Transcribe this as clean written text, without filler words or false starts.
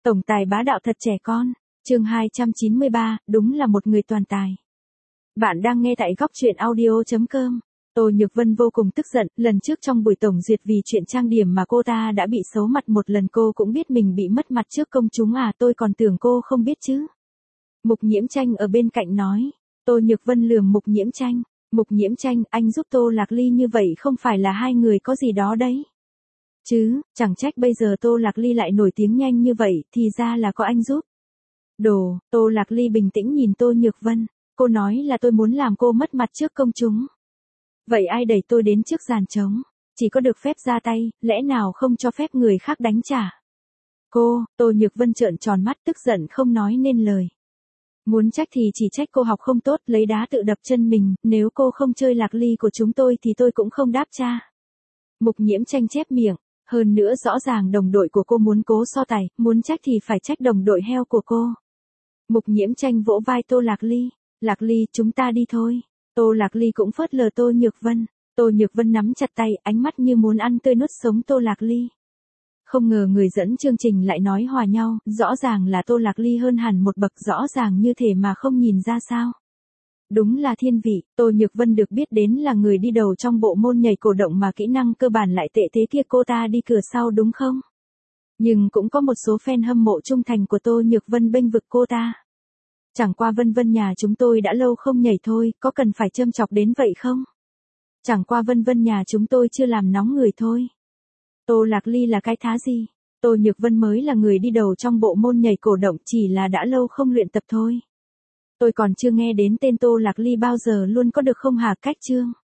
Tổng tài bá đạo thật trẻ con. Chương 293, đúng là một người toàn tài. Bạn đang nghe tại góc truyện audio.com. Tô Nhược Vân vô cùng tức giận, lần trước trong buổi tổng duyệt vì chuyện trang điểm mà cô ta đã bị xấu mặt một lần, cô cũng biết mình bị mất mặt trước công chúng à, tôi còn tưởng cô không biết chứ. Mục Nhiễm Tranh ở bên cạnh nói. Tô Nhược Vân lườm Mục Nhiễm Tranh. Mục Nhiễm Tranh, anh giúp Tô Lạc Ly như vậy không phải là hai người có gì đó đấy. Chứ, chẳng trách bây giờ Tô Lạc Ly lại nổi tiếng nhanh như vậy, thì ra là có anh giúp. Tô Lạc Ly bình tĩnh nhìn Tô Nhược Vân. Cô nói là tôi muốn làm cô mất mặt trước công chúng. Vậy ai đẩy tôi đến trước giàn trống? Chỉ có được phép ra tay, lẽ nào không cho phép người khác đánh trả? Tô Nhược Vân trợn tròn mắt tức giận không nói nên lời. Muốn trách thì chỉ trách cô học không tốt, lấy đá tự đập chân mình, nếu cô không chơi Lạc Ly của chúng tôi thì tôi cũng không đáp cha. Mục Nhiễm Tranh chép miệng, hơn nữa rõ ràng đồng đội của cô muốn cố so tài, muốn trách thì phải trách đồng đội heo của cô. Mục Nhiễm Tranh vỗ vai Tô Lạc Ly, Lạc Ly chúng ta đi thôi. Tô Lạc Ly cũng phớt lờ Tô Nhược Vân. Tô Nhược Vân nắm chặt tay, ánh mắt như muốn ăn tươi nuốt sống Tô Lạc Ly. Không ngờ người dẫn chương trình lại nói hòa nhau, rõ ràng là Tô Lạc Ly hơn hẳn một bậc, rõ ràng như thể mà không nhìn ra sao. Đúng là thiên vị, Tô Nhược Vân được biết đến là người đi đầu trong bộ môn nhảy cổ động mà kỹ năng cơ bản lại tệ thế kia, cô ta đi cửa sau đúng không? Nhưng cũng có một số fan hâm mộ trung thành của Tô Nhược Vân bênh vực cô ta. Chẳng qua Vân Vân nhà chúng tôi đã lâu không nhảy thôi, có cần phải châm chọc đến vậy không? Chẳng qua Vân Vân nhà chúng tôi chưa làm nóng người thôi. Tô Lạc Ly là cái thá gì? Tô Nhược Vân mới là người đi đầu trong bộ môn nhảy cổ động, chỉ là đã lâu không luyện tập thôi. Tôi còn chưa nghe đến tên Tô Lạc Ly bao giờ luôn, có được không hả? Cách chương.